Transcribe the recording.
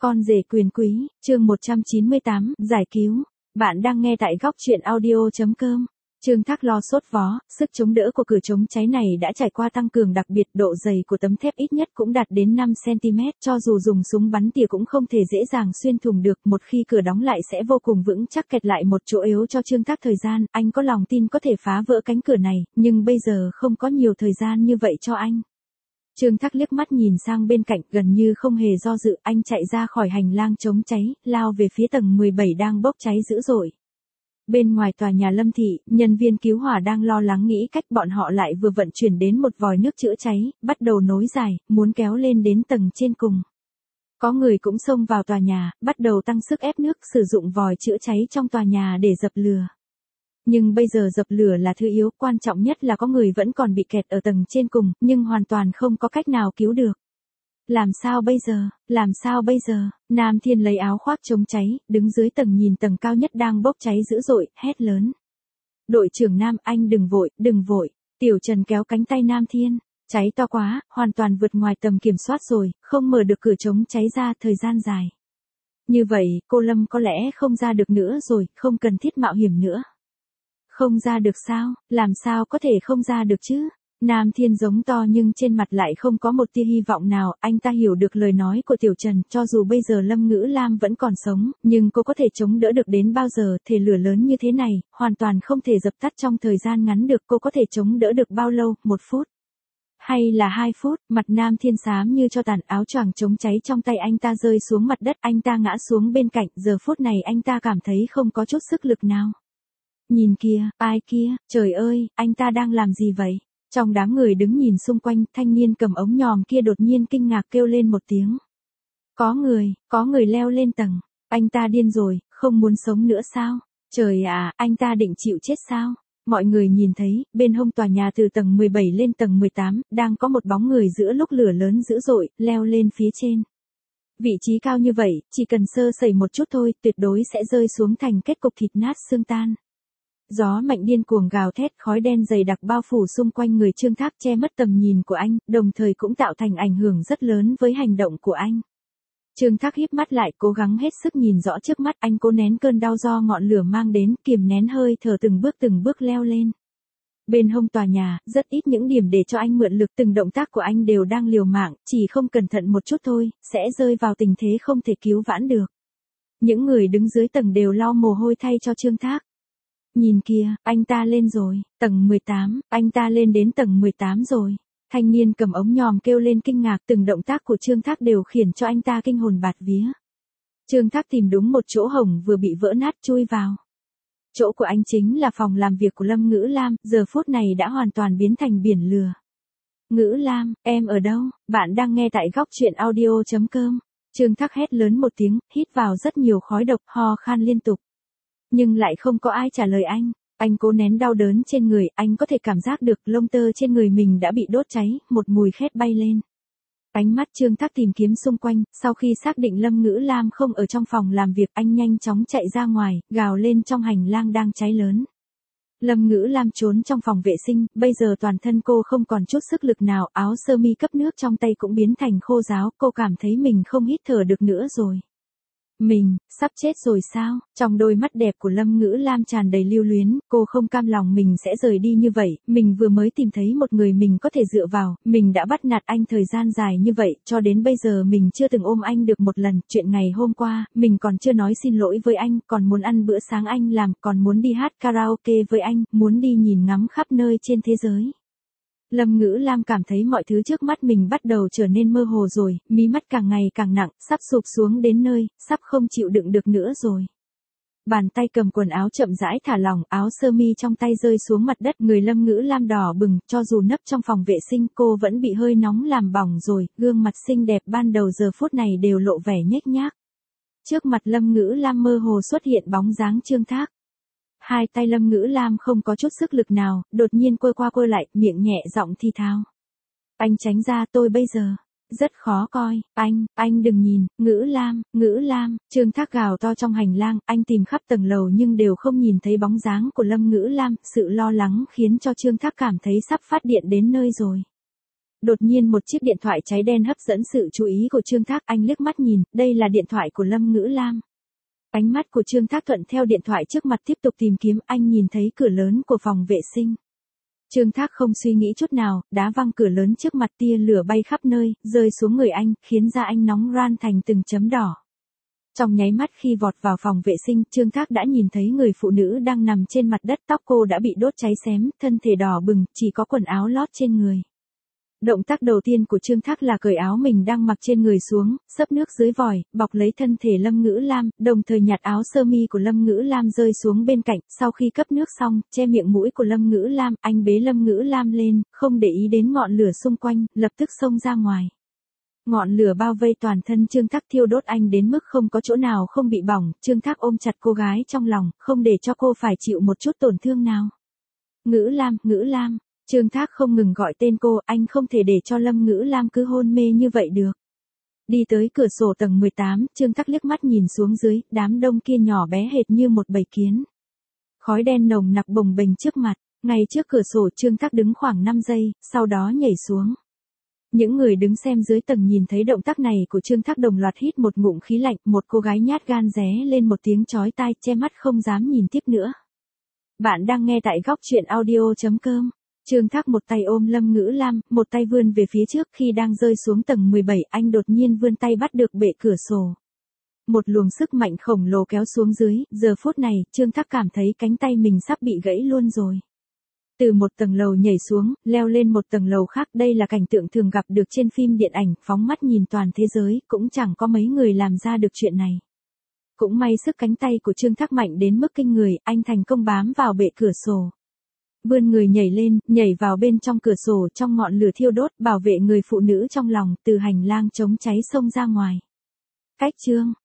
Con rể quyền quý, chương 198, giải cứu. Bạn đang nghe tại góc truyện audio.com. Trương Thác lo sốt vó, sức chống đỡ của cửa chống cháy này đã trải qua tăng cường đặc biệt, độ dày của tấm thép ít nhất cũng đạt đến 5 cm, cho dù dùng súng bắn tỉa cũng không thể dễ dàng xuyên thủng được, một khi cửa đóng lại sẽ vô cùng vững chắc kẹt lại một chỗ yếu cho Trương Thác thời gian, anh có lòng tin có thể phá vỡ cánh cửa này, nhưng bây giờ không có nhiều thời gian như vậy cho anh. Trương Thác liếc mắt nhìn sang bên cạnh, gần như không hề do dự, anh chạy ra khỏi hành lang chống cháy, lao về phía tầng 17 đang bốc cháy dữ dội. Bên ngoài tòa nhà Lâm Thị, nhân viên cứu hỏa đang lo lắng nghĩ cách, bọn họ lại vừa vận chuyển đến một vòi nước chữa cháy, bắt đầu nối dài, muốn kéo lên đến tầng trên cùng. Có người cũng xông vào tòa nhà, bắt đầu tăng sức ép nước, sử dụng vòi chữa cháy trong tòa nhà để dập lửa. Nhưng bây giờ dập lửa là thứ yếu, quan trọng nhất là có người vẫn còn bị kẹt ở tầng trên cùng, nhưng hoàn toàn không có cách nào cứu được. Làm sao bây giờ, làm sao bây giờ? Nam Thiên lấy áo khoác chống cháy, đứng dưới tầng nhìn tầng cao nhất đang bốc cháy dữ dội, hét lớn. Đội trưởng Nam, anh đừng vội, đừng vội. Tiểu Trần kéo cánh tay Nam Thiên. Cháy to quá, hoàn toàn vượt ngoài tầm kiểm soát rồi, không mở được cửa chống cháy ra thời gian dài. Như vậy, cô Lâm có lẽ không ra được nữa rồi, không cần thiết mạo hiểm nữa. Không ra được sao, làm sao có thể không ra được chứ? Nam Thiên giống to nhưng trên mặt lại không có một tia hy vọng nào, anh ta hiểu được lời nói của Tiểu Trần, cho dù bây giờ Lâm Ngữ Lam vẫn còn sống, nhưng cô có thể chống đỡ được đến bao giờ, thể lửa lớn như thế này, hoàn toàn không thể dập tắt trong thời gian ngắn được, cô có thể chống đỡ được bao lâu, 1 phút? Hay là 2 phút, mặt Nam Thiên xám như cho tàn, áo choàng chống cháy trong tay anh ta rơi xuống mặt đất, anh ta ngã xuống bên cạnh, giờ phút này anh ta cảm thấy không có chút sức lực nào. Nhìn kìa, ai kia, trời ơi, anh ta đang làm gì vậy? Trong đám người đứng nhìn xung quanh, thanh niên cầm ống nhòm kia đột nhiên kinh ngạc kêu lên một tiếng. Có người leo lên tầng, anh ta điên rồi, không muốn sống nữa sao? Trời ạ, anh ta định chịu chết sao? Mọi người nhìn thấy, bên hông tòa nhà từ tầng 17 lên tầng 18, đang có một bóng người giữa lúc lửa lớn dữ dội, leo lên phía trên. Vị trí cao như vậy, chỉ cần sơ sẩy một chút thôi, tuyệt đối sẽ rơi xuống thành kết cục thịt nát xương tan. Gió mạnh điên cuồng gào thét, khói đen dày đặc bao phủ xung quanh người Trương Thác, che mất tầm nhìn của anh, đồng thời cũng tạo thành ảnh hưởng rất lớn với hành động của anh. Trương Thác híp mắt lại, cố gắng hết sức nhìn rõ trước mắt, anh cố nén cơn đau do ngọn lửa mang đến, kiềm nén hơi thở từng bước leo lên. Bên hông tòa nhà, rất ít những điểm để cho anh mượn lực, từng động tác của anh đều đang liều mạng, chỉ không cẩn thận một chút thôi, sẽ rơi vào tình thế không thể cứu vãn được. Những người đứng dưới tầng đều lau mồ hôi thay cho Trương Thác. Nhìn kìa, anh ta lên rồi, tầng 18, anh ta lên đến tầng 18 rồi. Thanh niên cầm ống nhòm kêu lên kinh ngạc, từng động tác của Trương Thác đều khiến cho anh ta kinh hồn bạt vía. Trương Thác tìm đúng một chỗ hổng vừa bị vỡ nát chui vào. Chỗ của anh chính là phòng làm việc của Lâm Ngữ Lam, giờ phút này đã hoàn toàn biến thành biển lửa. Ngữ Lam, em ở đâu? Bạn đang nghe tại góc truyện audio.com. Trương Thác hét lớn một tiếng, hít vào rất nhiều khói độc, ho khan liên tục. Nhưng lại không có ai trả lời anh cố nén đau đớn trên người, anh có thể cảm giác được lông tơ trên người mình đã bị đốt cháy, một mùi khét bay lên. Ánh mắt Trương Thác tìm kiếm xung quanh, sau khi xác định Lâm Ngữ Lam không ở trong phòng làm việc, anh nhanh chóng chạy ra ngoài, gào lên trong hành lang đang cháy lớn. Lâm Ngữ Lam trốn trong phòng vệ sinh, bây giờ toàn thân cô không còn chút sức lực nào, áo sơ mi cấp nước trong tay cũng biến thành khô ráo, cô cảm thấy mình không hít thở được nữa rồi. Mình, sắp chết rồi sao? Trong đôi mắt đẹp của Lâm Ngữ Lam tràn đầy lưu luyến, cô không cam lòng mình sẽ rời đi như vậy, mình vừa mới tìm thấy một người mình có thể dựa vào, mình đã bắt nạt anh thời gian dài như vậy, cho đến bây giờ mình chưa từng ôm anh được một lần, chuyện ngày hôm qua, mình còn chưa nói xin lỗi với anh, còn muốn ăn bữa sáng anh làm, còn muốn đi hát karaoke với anh, muốn đi nhìn ngắm khắp nơi trên thế giới. Lâm Ngữ Lam cảm thấy mọi thứ trước mắt mình bắt đầu trở nên mơ hồ rồi, mí mắt càng ngày càng nặng, sắp sụp xuống đến nơi, sắp không chịu đựng được nữa rồi. Bàn tay cầm quần áo chậm rãi thả lỏng, áo sơ mi trong tay rơi xuống mặt đất, người Lâm Ngữ Lam đỏ bừng, cho dù nấp trong phòng vệ sinh cô vẫn bị hơi nóng làm bỏng rồi, gương mặt xinh đẹp ban đầu giờ phút này đều lộ vẻ nhếch nhác. Trước mặt Lâm Ngữ Lam mơ hồ xuất hiện bóng dáng Trương Thác. Hai tay Lâm Ngữ Lam không có chút sức lực nào, đột nhiên quơ qua quơ lại, miệng nhẹ giọng thi thào. Anh tránh ra, tôi bây giờ rất khó coi, anh đừng nhìn, Ngữ Lam, Trương Thác gào to trong hành lang, anh tìm khắp tầng lầu nhưng đều không nhìn thấy bóng dáng của Lâm Ngữ Lam, sự lo lắng khiến cho Trương Thác cảm thấy sắp phát điện đến nơi rồi. Đột nhiên một chiếc điện thoại cháy đen hấp dẫn sự chú ý của Trương Thác, anh liếc mắt nhìn, đây là điện thoại của Lâm Ngữ Lam. Ánh mắt của Trương Thác thuận theo điện thoại trước mặt tiếp tục tìm kiếm, anh nhìn thấy cửa lớn của phòng vệ sinh. Trương Thác không suy nghĩ chút nào, đá văng cửa lớn trước mặt, tia lửa bay khắp nơi, rơi xuống người anh, khiến da anh nóng ran thành từng chấm đỏ. Trong nháy mắt khi vọt vào phòng vệ sinh, Trương Thác đã nhìn thấy người phụ nữ đang nằm trên mặt đất, tóc cô đã bị đốt cháy xém, thân thể đỏ bừng, chỉ có quần áo lót trên người. Động tác đầu tiên của Trương Thác là cởi áo mình đang mặc trên người xuống, xấp nước dưới vòi, bọc lấy thân thể Lâm Ngữ Lam, đồng thời nhặt áo sơ mi của Lâm Ngữ Lam rơi xuống bên cạnh, sau khi cấp nước xong, che miệng mũi của Lâm Ngữ Lam, anh bế Lâm Ngữ Lam lên, không để ý đến ngọn lửa xung quanh, lập tức xông ra ngoài. Ngọn lửa bao vây toàn thân Trương Thác, thiêu đốt anh đến mức không có chỗ nào không bị bỏng, Trương Thác ôm chặt cô gái trong lòng, không để cho cô phải chịu một chút tổn thương nào. Ngữ Lam, Ngữ Lam. Trương Thác không ngừng gọi tên cô, anh không thể để cho Lâm Ngữ Lam cứ hôn mê như vậy được. Đi tới cửa sổ tầng 18, Trương Thác liếc mắt nhìn xuống dưới, đám đông kia nhỏ bé hệt như một bầy kiến. Khói đen nồng nặc bồng bềnh trước mặt, ngay trước cửa sổ Trương Thác đứng khoảng 5 giây, sau đó nhảy xuống. Những người đứng xem dưới tầng nhìn thấy động tác này của Trương Thác đồng loạt hít một ngụm khí lạnh, một cô gái nhát gan ré lên một tiếng chói tai, che mắt không dám nhìn tiếp nữa. Bạn đang nghe tại góc truyện audio.com. Trương Thác một tay ôm Lâm Ngữ Lam, một tay vươn về phía trước, khi đang rơi xuống tầng 17, anh đột nhiên vươn tay bắt được bệ cửa sổ. Một luồng sức mạnh khổng lồ kéo xuống dưới, giờ phút này, Trương Thác cảm thấy cánh tay mình sắp bị gãy luôn rồi. Từ một tầng lầu nhảy xuống, leo lên một tầng lầu khác, đây là cảnh tượng thường gặp được trên phim điện ảnh, phóng mắt nhìn toàn thế giới, cũng chẳng có mấy người làm ra được chuyện này. Cũng may sức cánh tay của Trương Thác mạnh đến mức kinh người, anh thành công bám vào bệ cửa sổ. Vươn người nhảy lên, nhảy vào bên trong cửa sổ, trong ngọn lửa thiêu đốt, bảo vệ người phụ nữ trong lòng, từ hành lang chống cháy xông ra ngoài. Cách chương